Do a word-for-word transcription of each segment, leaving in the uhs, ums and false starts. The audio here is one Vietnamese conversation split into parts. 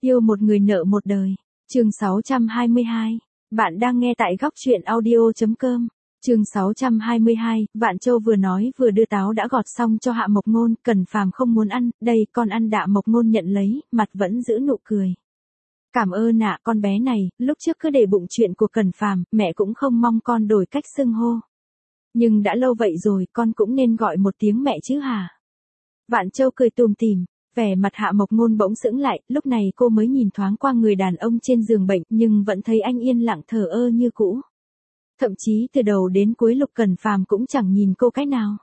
Yêu một người nợ một đời. Chương sáu trăm hai mươi hai. Bạn đang nghe tại góc truyện audio chấm com. Chương sáu trăm hai mươi hai, Vạn Châu vừa nói vừa đưa táo đã gọt xong cho Hạ Mộc Ngôn, Cẩn Phàm không muốn ăn, đây con ăn. Hạ Mộc Ngôn nhận lấy, mặt vẫn giữ nụ cười. Cảm ơn ạ, con bé này, lúc trước cứ để bụng chuyện của Cẩn Phàm, mẹ cũng không mong con đổi cách xưng hô. Nhưng đã lâu vậy rồi, con cũng nên gọi một tiếng mẹ chứ hả? Vạn Châu cười tủm tỉm. Vẻ mặt Hạ Mộc Ngôn bỗng sững lại, lúc này cô mới nhìn thoáng qua người đàn ông trên giường bệnh, nhưng vẫn thấy anh yên lặng thờ ơ như cũ. Thậm chí từ đầu đến cuối Lục Cẩn Phàm cũng chẳng nhìn cô cách nào.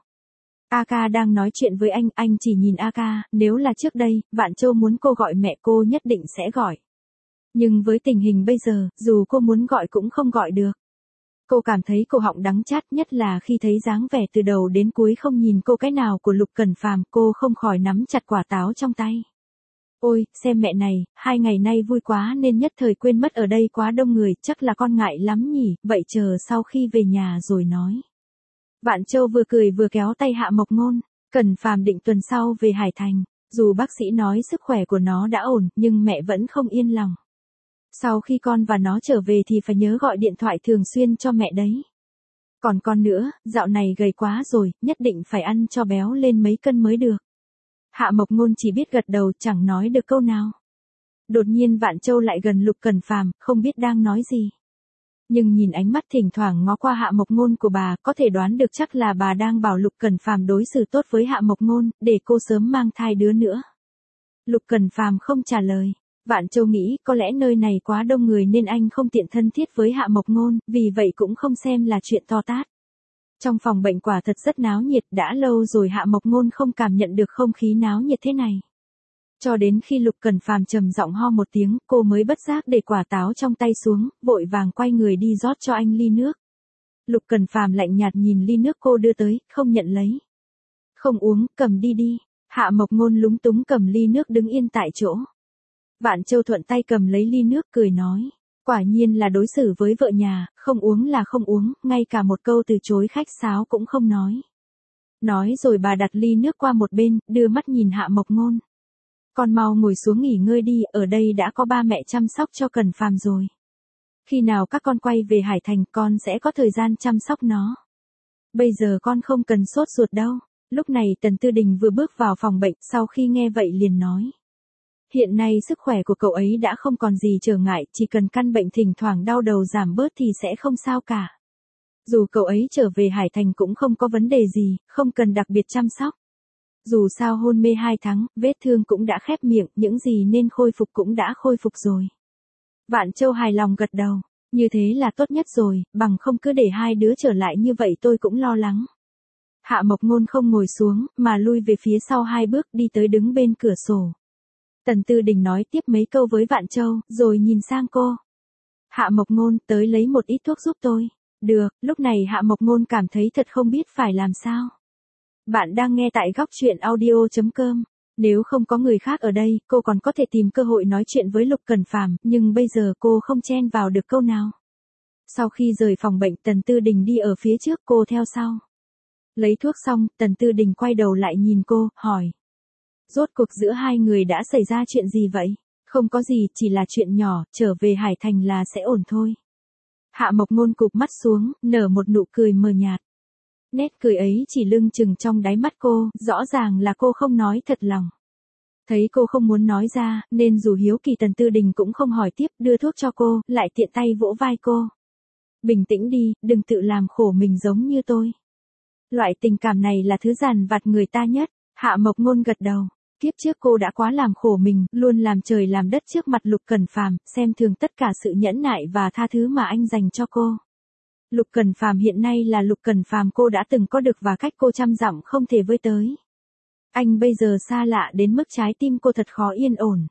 A ca đang nói chuyện với anh, anh chỉ nhìn A ca, nếu là trước đây, Vạn Châu muốn cô gọi mẹ cô nhất định sẽ gọi. Nhưng với tình hình bây giờ, dù cô muốn gọi cũng không gọi được. Cô cảm thấy cổ họng đắng chát, nhất là khi thấy dáng vẻ từ đầu đến cuối không nhìn cô cái nào của Lục Cẩn Phàm, cô không khỏi nắm chặt quả táo trong tay. Ôi, xem mẹ này, hai ngày nay vui quá nên nhất thời quên mất ở đây quá đông người, chắc là con ngại lắm nhỉ, vậy chờ sau khi về nhà rồi nói. Vạn Châu vừa cười vừa kéo tay Hạ Mộc Ngôn, Cẩn Phàm định tuần sau về Hải Thành, dù bác sĩ nói sức khỏe của nó đã ổn, nhưng mẹ vẫn không yên lòng. Sau khi con và nó trở về thì phải nhớ gọi điện thoại thường xuyên cho mẹ đấy. Còn con nữa, dạo này gầy quá rồi, nhất định phải ăn cho béo lên mấy cân mới được. Hạ Mộc Ngôn chỉ biết gật đầu, chẳng nói được câu nào. Đột nhiên Vạn Châu lại gần Lục Cẩn Phàm, không biết đang nói gì. Nhưng nhìn ánh mắt thỉnh thoảng ngó qua Hạ Mộc Ngôn của bà, có thể đoán được chắc là bà đang bảo Lục Cẩn Phàm đối xử tốt với Hạ Mộc Ngôn, để cô sớm mang thai đứa nữa. Lục Cẩn Phàm không trả lời. Vạn Châu nghĩ có lẽ nơi này quá đông người nên anh không tiện thân thiết với Hạ Mộc Ngôn, vì vậy cũng không xem là chuyện to tát. Trong phòng bệnh quả thật rất náo nhiệt, đã lâu rồi Hạ Mộc Ngôn không cảm nhận được không khí náo nhiệt thế này. Cho đến khi Lục Cẩn Phàm trầm giọng ho một tiếng, cô mới bất giác để quả táo trong tay xuống, vội vàng quay người đi rót cho anh ly nước. Lục Cẩn Phàm lạnh nhạt nhìn ly nước cô đưa tới, không nhận lấy. Không uống, cầm đi đi. Hạ Mộc Ngôn lúng túng cầm ly nước đứng yên tại chỗ. Vạn Châu thuận tay cầm lấy ly nước cười nói. Quả nhiên là đối xử với vợ nhà, không uống là không uống, ngay cả một câu từ chối khách sáo cũng không nói. Nói rồi bà đặt ly nước qua một bên, đưa mắt nhìn Hạ Mộc Ngôn. Con mau ngồi xuống nghỉ ngơi đi, ở đây đã có ba mẹ chăm sóc cho Cẩn Phàm rồi. Khi nào các con quay về Hải Thành con sẽ có thời gian chăm sóc nó. Bây giờ con không cần sốt ruột đâu. Lúc này Tần Tư Đình vừa bước vào phòng bệnh, sau khi nghe vậy liền nói. Hiện nay sức khỏe của cậu ấy đã không còn gì trở ngại, chỉ cần căn bệnh thỉnh thoảng đau đầu giảm bớt thì sẽ không sao cả. Dù cậu ấy trở về Hải Thành cũng không có vấn đề gì, không cần đặc biệt chăm sóc. Dù sao hôn mê hai tháng, vết thương cũng đã khép miệng, những gì nên khôi phục cũng đã khôi phục rồi. Vạn Châu hài lòng gật đầu, như thế là tốt nhất rồi, bằng không cứ để hai đứa trở lại như vậy tôi cũng lo lắng. Hạ Mộc Ngôn không ngồi xuống, mà lui về phía sau hai bước đi tới đứng bên cửa sổ. Tần Tư Đình nói tiếp mấy câu với Vạn Châu, rồi nhìn sang cô. Hạ Mộc Ngôn, tới lấy một ít thuốc giúp tôi. Được, lúc này Hạ Mộc Ngôn cảm thấy thật không biết phải làm sao. Bạn đang nghe tại góc truyện audio chấm com. Nếu không có người khác ở đây, cô còn có thể tìm cơ hội nói chuyện với Lục Cẩn Phàm, nhưng bây giờ cô không chen vào được câu nào. Sau khi rời phòng bệnh, Tần Tư Đình đi ở phía trước, cô theo sau. Lấy thuốc xong, Tần Tư Đình quay đầu lại nhìn cô, hỏi. Rốt cuộc giữa hai người đã xảy ra chuyện gì vậy? Không có gì, chỉ là chuyện nhỏ, trở về Hải Thành là sẽ ổn thôi. Hạ Mộc Ngôn cụp mắt xuống, nở một nụ cười mờ nhạt. Nét cười ấy chỉ lưng chừng trong đáy mắt cô, rõ ràng là cô không nói thật lòng. Thấy cô không muốn nói ra, nên dù hiếu kỳ Tần Tư Đình cũng không hỏi tiếp, đưa thuốc cho cô, lại tiện tay vỗ vai cô. Bình tĩnh đi, đừng tự làm khổ mình giống như tôi. Loại tình cảm này là thứ dằn vặt người ta nhất. Hạ Mộc Ngôn gật đầu. Kiếp trước cô đã quá làm khổ mình, luôn làm trời làm đất trước mặt Lục Cẩn Phàm, xem thường tất cả sự nhẫn nại và tha thứ mà anh dành cho cô. Lục Cẩn Phàm hiện nay là Lục Cẩn Phàm cô đã từng có được và cách cô trăm dặm không thể với tới. Anh bây giờ xa lạ đến mức trái tim cô thật khó yên ổn.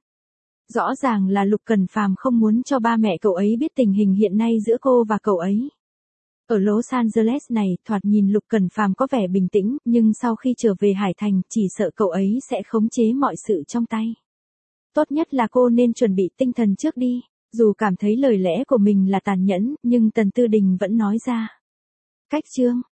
Rõ ràng là Lục Cẩn Phàm không muốn cho ba mẹ cậu ấy biết tình hình hiện nay giữa cô và cậu ấy. Ở Los Angeles này, thoạt nhìn Lục Cẩn Phàm có vẻ bình tĩnh, nhưng sau khi trở về Hải Thành, chỉ sợ cậu ấy sẽ khống chế mọi sự trong tay. Tốt nhất là cô nên chuẩn bị tinh thần trước đi. Dù cảm thấy lời lẽ của mình là tàn nhẫn, nhưng Tần Tư Đình vẫn nói ra. Cách chương,